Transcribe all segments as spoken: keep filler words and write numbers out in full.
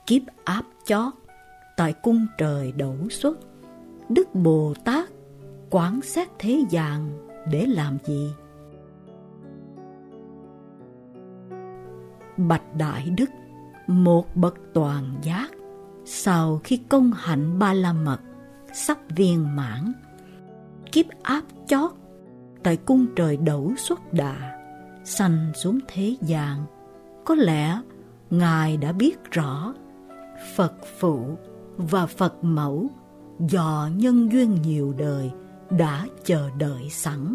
Kiếp áp chót tại cung trời đẩu xuất, Đức Bồ Tát quán xét thế gian để làm gì? Bạch Đại Đức, một bậc toàn giác, sau khi công hạnh ba la mật sắp viên mãn, kiếp áp chót tại cung trời đẩu xuất đà sanh xuống thế gian, có lẽ Ngài đã biết rõ Phật phụ và Phật mẫu do nhân duyên nhiều đời đã chờ đợi sẵn.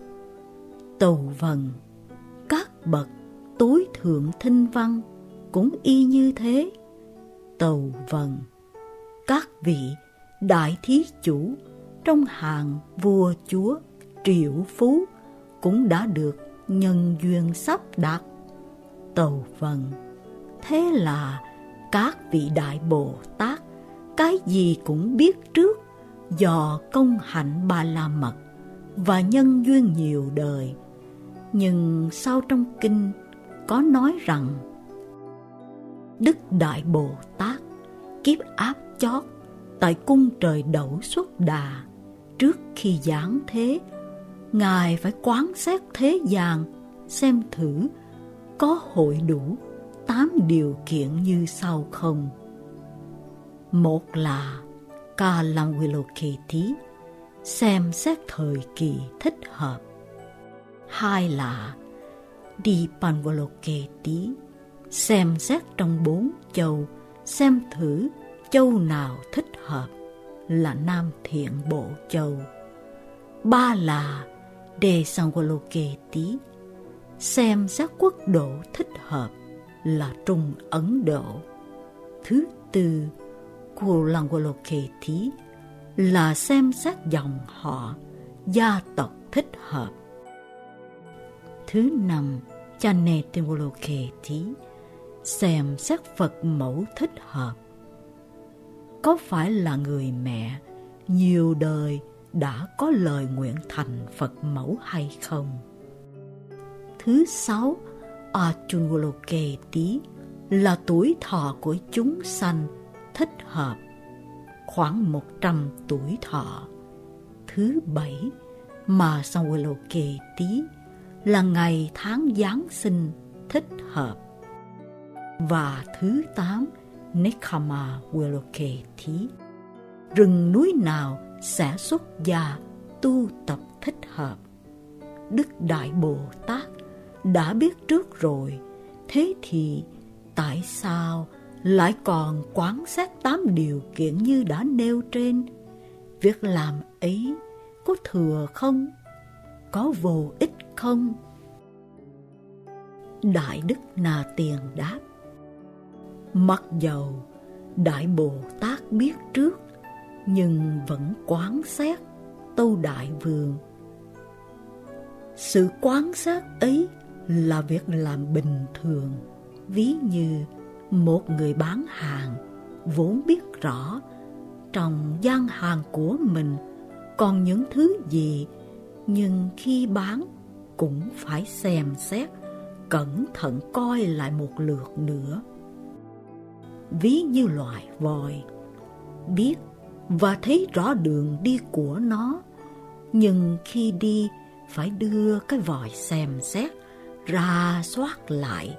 Tâu vần, các bậc tối thượng thinh văn cũng y như thế. Tâu vần, các vị đại thí chủ trong hàng vua chúa triệu phú cũng đã được nhân duyên sắp đặt. Tâu vần, thế là các vị đại Bồ Tát cái gì cũng biết trước do công hạnh ba la mật và nhân duyên nhiều đời. Nhưng sau trong kinh có nói rằng Đức Đại Bồ Tát kiếp áp chót tại cung trời đẩu xuất đà, trước khi giáng thế, Ngài phải quán xét thế gian xem thử có hội đủ tám điều kiện như sau không. Một là Kalamviloketi, xem xét thời kỳ thích hợp. Hai là Dipanviloketi, xem xét trong bốn châu, xem thử châu nào thích hợp là Nam Thiện Bộ Châu. Ba là Desanviloketi, xem xét quốc độ thích hợp là Trung Ấn Độ. Thứ tư, Kulanviloketi, là xem xét dòng họ, gia tộc thích hợp. Thứ năm, Chanetimviloketi, xem xét Phật mẫu thích hợp. Có phải là người mẹ nhiều đời đã có lời nguyện thành Phật mẫu hay không? Thứ sáu, Arjunviloketi, là tuổi thọ của chúng sanh thích hợp, khoảng một trăm tuổi thọ. Thứ bảy, Masanviloketi, là ngày tháng Giáng sinh thích hợp. Và thứ tám, Nekamaviloketi, rừng núi nào sẽ xuất gia tu tập thích hợp. Đức Đại Bồ Tát đã biết trước rồi, thế thì tại sao lại còn quán xét tám điều kiện như đã nêu trên? Việc làm ấy có thừa không? Có vô ích không? Đại Đức Na Tiền đáp, mặc dầu Đại Bồ Tát biết trước, nhưng vẫn quán xét. Tâu Đại Vương, sự quán xét ấy là việc làm bình thường. Ví như một người bán hàng vốn biết rõ trong gian hàng của mình còn những thứ gì, nhưng khi bán cũng phải xem xét, cẩn thận coi lại một lượt nữa. Ví như loài voi, biết và thấy rõ đường đi của nó, nhưng khi đi phải đưa cái vòi xem xét, rà soát lại.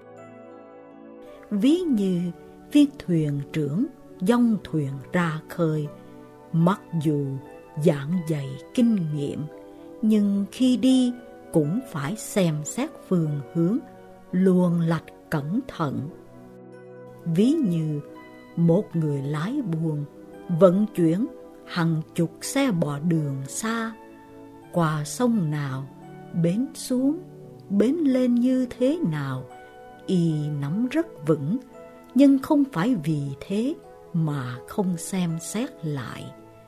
Ví như viên thuyền trưởng dông thuyền ra khơi, mặc dù giảng dạy kinh nghiệm, nhưng khi đi cũng phải xem xét phương hướng, luồn lạch cẩn thận. Ví như một người lái buôn vận chuyển hàng chục xe bò đường xa, qua sông nào, bến xuống, bến lên như thế nào, y nắm rất vững, nhưng không phải vì thế mà không xem xét lại.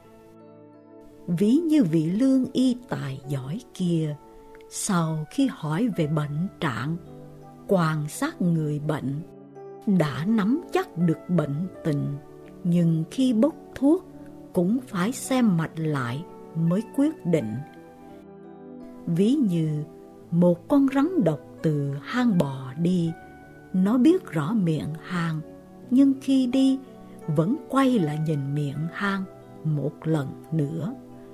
Ví như vị lương y tài giỏi kia, sau khi hỏi về bệnh trạng, quan sát người bệnh, đã nắm chắc được bệnh tình, nhưng khi bốc thuốc cũng phải xem mạch lại mới quyết định. Ví như một con rắn độc từ hang bò đi, nó biết rõ miệng hang nhưng khi đi vẫn quay lại nhìn miệng hang một lần nữa.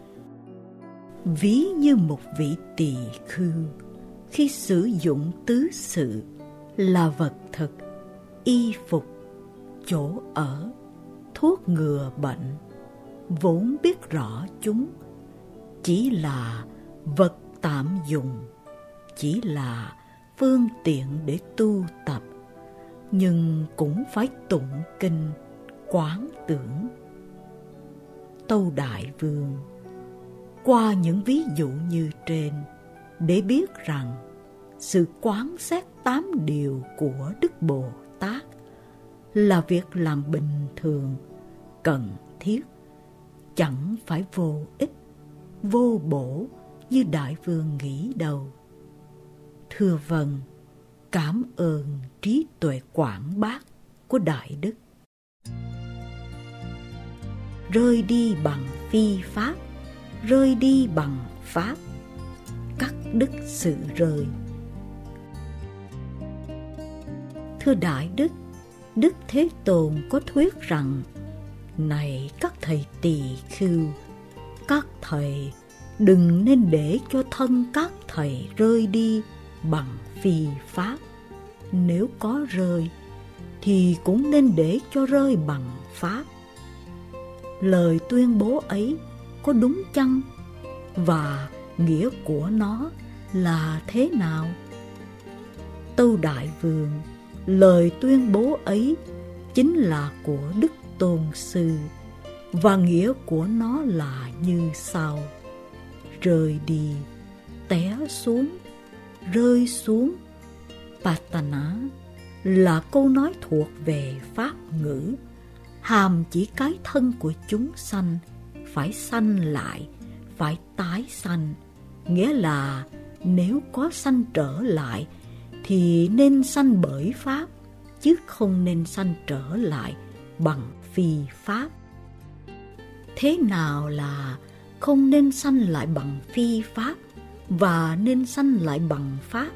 Ví như một vị tỳ khưu khi sử dụng tứ sự là vật thực, y phục, chỗ ở, thuốc ngừa bệnh, vốn biết rõ chúng chỉ là vật tạm dùng, chỉ là phương tiện để tu tập, nhưng cũng phải tụng kinh, quán tưởng. Tâu Đại Vương qua những ví dụ như trên để biết rằng sự quán xét tám điều của Đức Bồ Tát là việc làm bình thường, cần thiết, chẳng phải vô ích, vô bổ như Đại Vương nghĩ đâu. Thưa vâng, cảm ơn trí tuệ quảng bác của Đại Đức. Rơi đi bằng phi pháp, rơi đi bằng pháp, cắt đứt sự rơi. Thưa Đại Đức, Đức Thế Tôn có thuyết rằng: này các thầy tỳ khưu, các thầy đừng nên để cho thân các thầy rơi đi bằng phi pháp. Nếu có rơi thì cũng nên để cho rơi bằng pháp. Lời tuyên bố ấy có đúng chăng? Và nghĩa của nó là thế nào? Tâu Đại Vương, lời tuyên bố ấy chính là của Đức Tôn Sư, và nghĩa của nó là như sau: rơi đi, té xuống, rơi xuống. Patana là câu nói thuộc về pháp ngữ, hàm chỉ cái thân của chúng sanh phải sanh lại, phải tái sanh, nghĩa là nếu có sanh trở lại thì nên sanh bởi pháp, chứ không nên sanh trở lại bằng phi pháp. Thế nào là không nên sanh lại bằng phi pháp và nên sanh lại bằng pháp?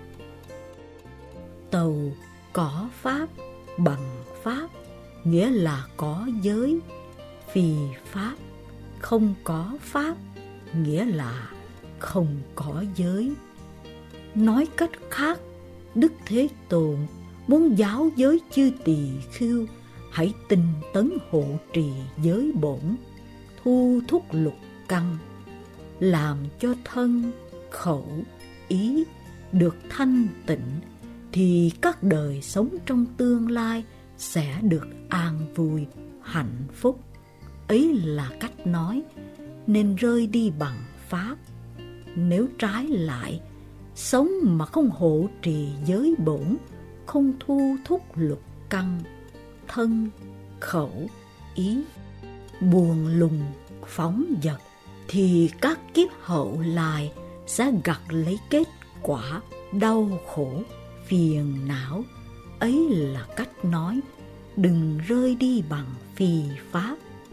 Tâu có pháp bằng pháp nghĩa là có giới, phi pháp không có pháp nghĩa là không có giới. Nói cách khác, Đức Thế Tôn muốn giáo giới chư tỳ khưu hãy tinh tấn hộ trì giới bổn, thu thúc lục căn, làm cho thân, khẩu, ý được thanh tịnh, thì các đời sống trong tương lai sẽ được an vui, hạnh phúc. Ấy là cách nói nên rơi đi bằng pháp. Nếu trái lại, sống mà không hộ trì giới bổn, không thu thúc lục căn, thân, khẩu, ý, buồn lùng, phóng dật, thì các kiếp hậu lại sẽ gặt lấy kết quả đau khổ, phiền não. Ấy là cách nói đừng rơi đi bằng phi pháp.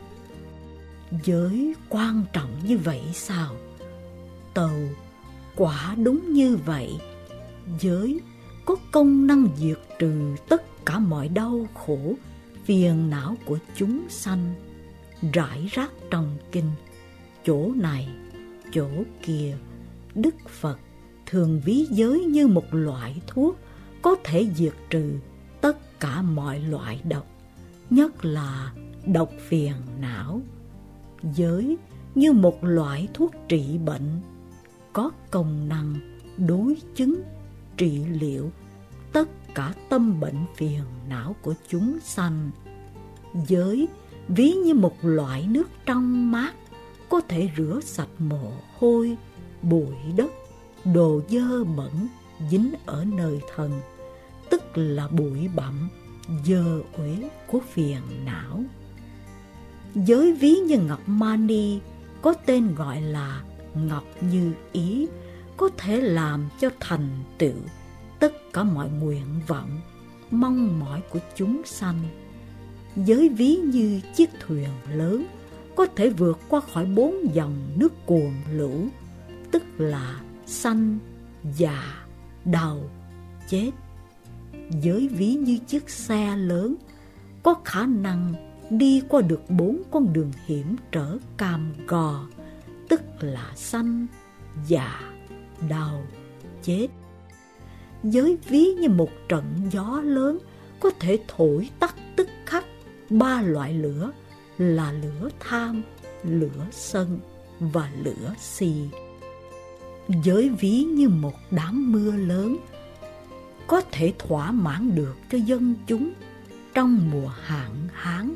Giới quan trọng như vậy sao? Tâu, quả đúng như vậy. Giới có công năng diệt trừ tất cả mọi đau khổ, phiền não của chúng sanh, rải rác trong kinh, chỗ này, chỗ kia. Đức Phật thường ví giới như một loại thuốc có thể diệt trừ tất cả mọi loại độc, nhất là độc phiền não. Giới như một loại thuốc trị bệnh, có công năng đối chứng, trị liệu tất cả tâm bệnh phiền não của chúng sanh. Giới ví như một loại nước trong mát, có thể rửa sạch mồ hôi, bụi đất, đồ dơ bẩn dính ở nơi thân, tức là bụi bặm, dơ uế của phiền não. Giới ví như ngọc mani, có tên gọi là ngọc như ý, có thể làm cho thành tựu tất cả mọi nguyện vọng, mong mỏi của chúng sanh. Giới ví như chiếc thuyền lớn, có thể vượt qua khỏi bốn dòng nước cuồn lũ, tức là sanh, già, đau, chết. Giới ví như chiếc xe lớn, có khả năng đi qua được bốn con đường hiểm trở cam go, tức là sanh, già, đau, chết. Giới ví như một trận gió lớn có thể thổi tắt tức khắc ba loại lửa là lửa tham, lửa sân và lửa si. Giới ví như một đám mưa lớn có thể thỏa mãn được cho dân chúng trong mùa hạn hán.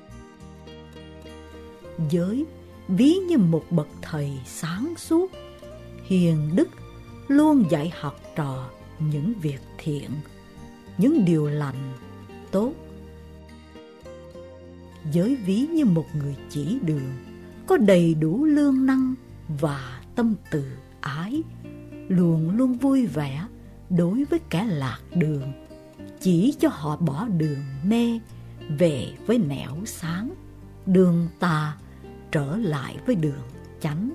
Giới ví như một bậc thầy sáng suốt, hiền đức, luôn dạy học trò những việc thiện, những điều lành, tốt. Giới ví như một người chỉ đường, có đầy đủ lương năng và tâm từ ái, luôn luôn vui vẻ đối với kẻ lạc đường, chỉ cho họ bỏ đường mê về với nẻo sáng, đường tà trở lại với đường chánh.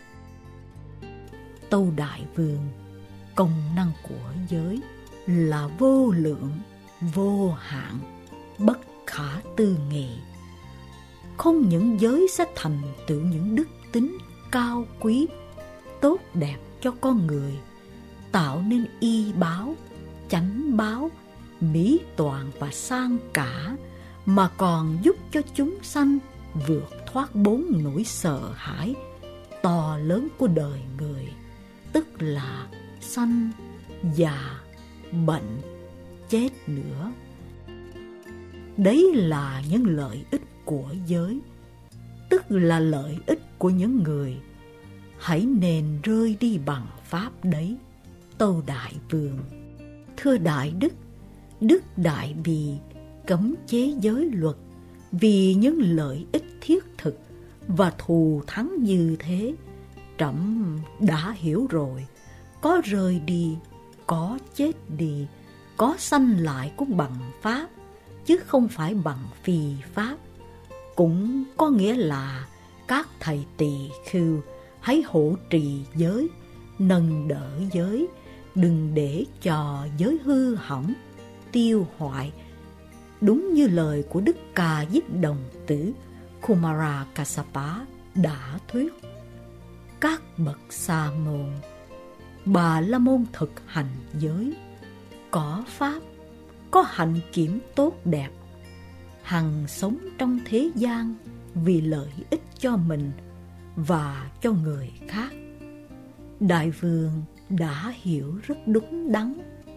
Tâu Đại Vương, công năng của giới là vô lượng, vô hạn, bất khả tư nghị. Không những giới sẽ thành tựu những đức tính cao quý, tốt đẹp cho con người, tạo nên y báo, chánh báo, mỹ toàn và sang cả, mà còn giúp cho chúng sanh vượt thoát bốn nỗi sợ hãi to lớn của đời người, tức là sanh, già, bệnh, chết nữa. Đấy là những lợi ích của giới, tức là lợi ích của những người. Hãy nên rơi đi bằng pháp đấy, Tâu Đại Vương. Thưa Đại Đức, Đức Đại Bi cấm chế giới luật vì những lợi ích thiết thực và thù thắng như thế. Trẫm đã hiểu rồi, có rơi đi, có chết đi, có sanh lại cũng bằng pháp, chứ không phải bằng phi pháp. Cũng có nghĩa là các thầy tỳ khưu hãy hộ trì giới, nâng đỡ giới, đừng để cho giới hư hỏng, tiêu hoại. Đúng như lời của Đức Ca Diếp Đồng Tử Kumara Kassapa đã thuyết. Các bậc sa môn, Bà La Môn thực hành giới, có pháp, có hạnh kiểm tốt đẹp, hằng sống trong thế gian vì lợi ích cho mình và cho người khác. Đại Vương đã hiểu rất đúng đắn.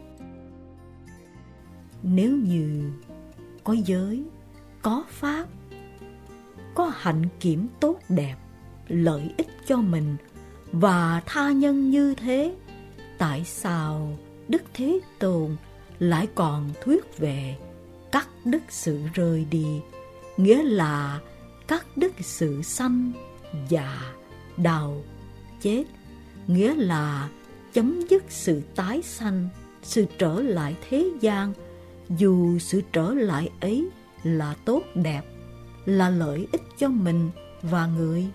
Nếu như có giới, có pháp, có hạnh kiểm tốt đẹp, lợi ích cho mình và tha nhân như thế, tại sao Đức Thế Tôn lại còn thuyết về các đức sự rơi đi, nghĩa là các đức sự sanh, già, đau, chết, nghĩa là chấm dứt sự tái sanh, sự trở lại thế gian, dù sự trở lại ấy là tốt đẹp, là lợi ích cho mình và người.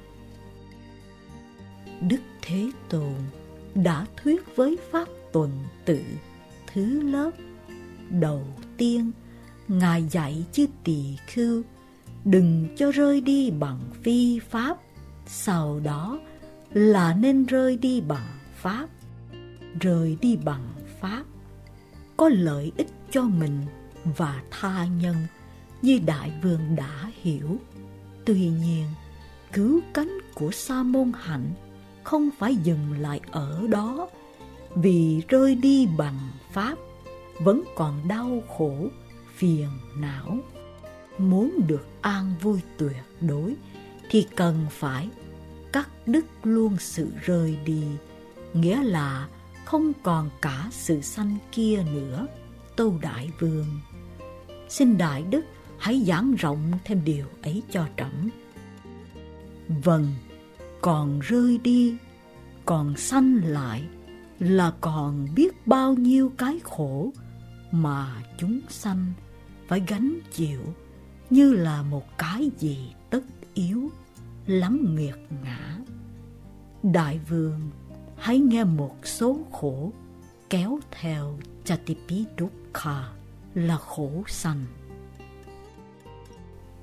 Đức Thế Tôn đã thuyết với pháp tuần tự thứ lớp. Đầu tiên, Ngài dạy chư tỳ khưu đừng cho rơi đi bằng phi pháp, sau đó là nên rơi đi bằng pháp. Rơi đi bằng pháp có lợi ích cho mình và tha nhân như Đại Vương đã hiểu. Tuy nhiên, cứu cánh của sa môn hạnh không phải dừng lại ở đó, vì rơi đi bằng pháp vẫn còn đau khổ, phiền não. Muốn được an vui tuyệt đối thì cần phải cắt đứt luôn sự rơi đi, nghĩa là không còn cả sự sanh kia nữa, Tâu Đại Vương. Xin Đại Đức hãy giảng rộng thêm điều ấy cho trẫm. Vâng, còn rơi đi, còn sanh lại là còn biết bao nhiêu cái khổ mà chúng sanh phải gánh chịu như là một cái gì tất yếu, lắm nghiệt ngã. Đại Vương hãy nghe một số khổ kéo theo Chatipi Dukkha là khổ sanh.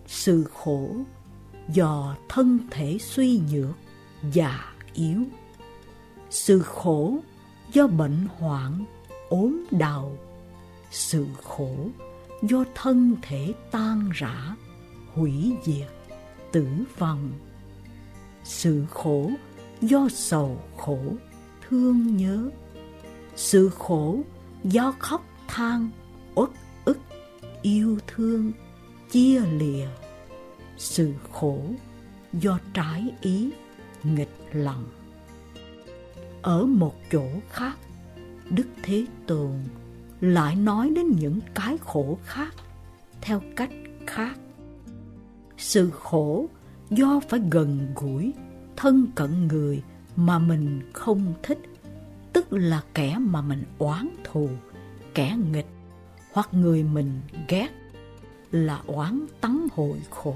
Sự khổ do thân thể suy nhược, già yếu. Sự khổ do bệnh hoạn, ốm đau. Sự khổ do thân thể tan rã, hủy diệt, tử vong. Sự khổ do sầu khổ, thương nhớ. Sự khổ do khóc than, uất ức, yêu thương, chia lìa. Sự khổ do trái ý, nghịch lòng. Ở một chỗ khác, Đức Thế Tôn lại nói đến những cái khổ khác theo cách khác. Sự khổ do phải gần gũi, thân cận người mà mình không thích, tức là kẻ mà mình oán thù, kẻ nghịch, hoặc người mình ghét, là oán tắng hội khổ.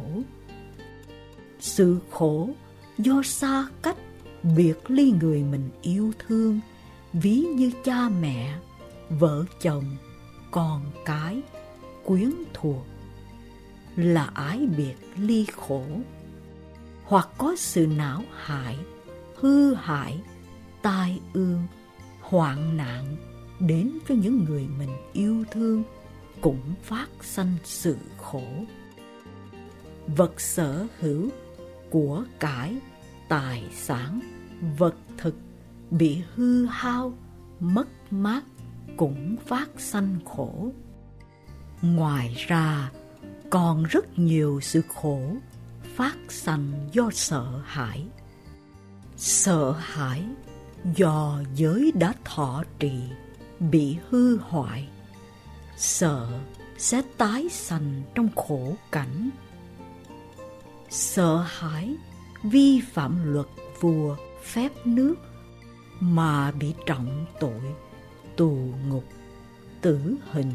Sự khổ do xa cách, biệt ly người mình yêu thương, ví như cha mẹ, vợ chồng, con cái, quyến thuộc, là ái biệt ly khổ. Hoặc có sự não hại, hư hại, tai ương, hoạn nạn đến cho những người mình yêu thương, cũng phát sanh sự khổ. Vật sở hữu, của cải, tài sản, vật thực bị hư hao, mất mát cũng phát sanh khổ. Ngoài ra còn rất nhiều sự khổ phát sanh do sợ hãi. Sợ hãi do giới đã thọ trì bị hư hoại, sợ sẽ tái sanh trong khổ cảnh. Sợ hãi vi phạm luật vua phép nước mà bị trọng tội, tù ngục, tử hình.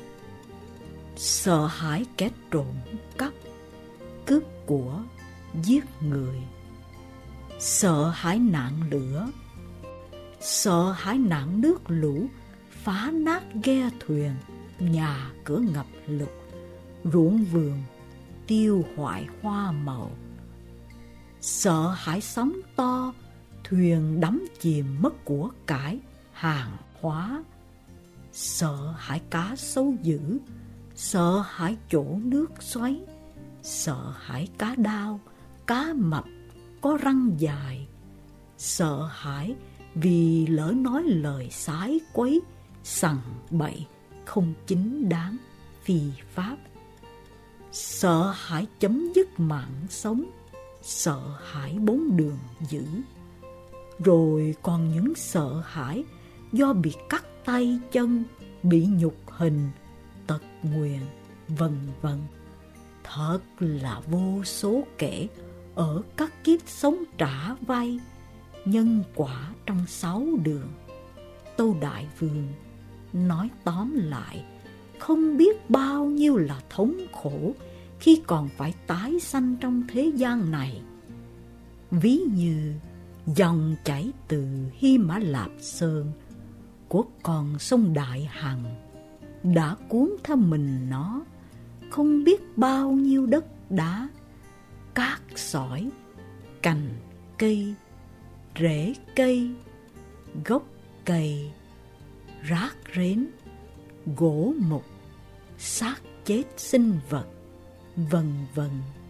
Sợ hãi kẻ trộm cắp, cướp của, giết người. Sợ hãi nạn lửa. Sợ hãi nạn nước lũ phá nát ghe thuyền, nhà cửa ngập lụt, ruộng vườn tiêu hoại hoa màu. Sợ hãi sóng to, thuyền đắm chìm mất của cải, hàng hóa. Sợ hãi cá sấu dữ. Sợ hãi chỗ nước xoáy. Sợ hãi cá đao, cá mập có răng dài. Sợ hãi vì lỡ nói lời sái quấy, sằng bậy, không chính đáng, phi pháp. Sợ hãi chấm dứt mạng sống. Sợ hãi bốn đường dữ. Rồi còn những sợ hãi do bị cắt tay chân, bị nhục hình, tật nguyền, vân vân. Thật là vô số kể ở các kiếp sống trả vay, nhân quả trong sáu đường. Tâu Đại Vương nói tóm lại, không biết bao nhiêu là thống khổ khi còn phải tái sanh trong thế gian này. Ví như dòng chảy từ Hy Mã Lạp Sơn của con sông Đại Hằng đã cuốn theo mình nó không biết bao nhiêu đất đá, cát sỏi, cành cây, rễ cây, gốc cây, rác rến, gỗ mục, xác chết sinh vật, vân vân.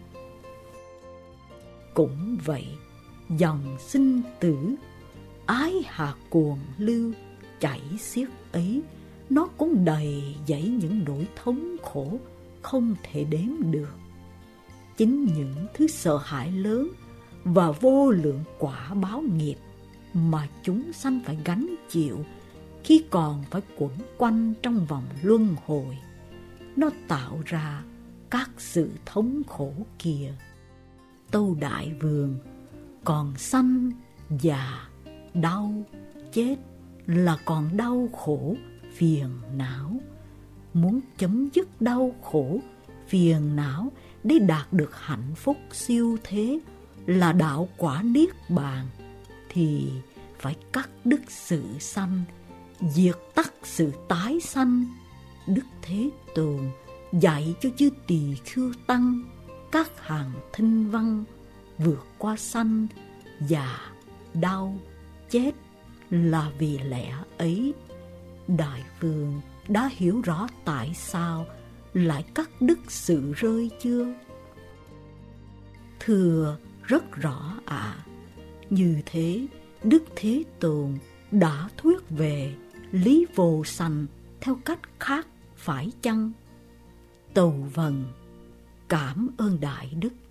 Cũng vậy, dòng sinh tử, ái hà cuồng lưu chảy xiết ấy, nó cũng đầy dẫy những nỗi thống khổ không thể đếm được. Chính những thứ sợ hãi lớn và vô lượng quả báo nghiệp mà chúng sanh phải gánh chịu khi còn phải quẩn quanh trong vòng luân hồi, nó tạo ra các sự thống khổ kia. Tâu Đại Vương, còn sanh, già, đau, chết là còn đau khổ, phiền não. Muốn chấm dứt đau khổ, phiền não để đạt được hạnh phúc siêu thế là đạo quả niết bàn, thì phải cắt đứt sự sanh, diệt tắt sự tái sanh. Đức Thế Tôn dạy cho chư Tỳ Khưu Tăng các hàng thinh văn vượt qua sanh, già, đau, chết là vì lẽ ấy. Đại vương đã hiểu rõ tại sao lại cắt đứt sự rơi chưa? Thưa, rất rõ ạ. À. Như thế, Đức Thế Tôn đã thuyết về lý vô sanh theo cách khác phải chăng? Tâu vâng, cảm ơn Đại Đức.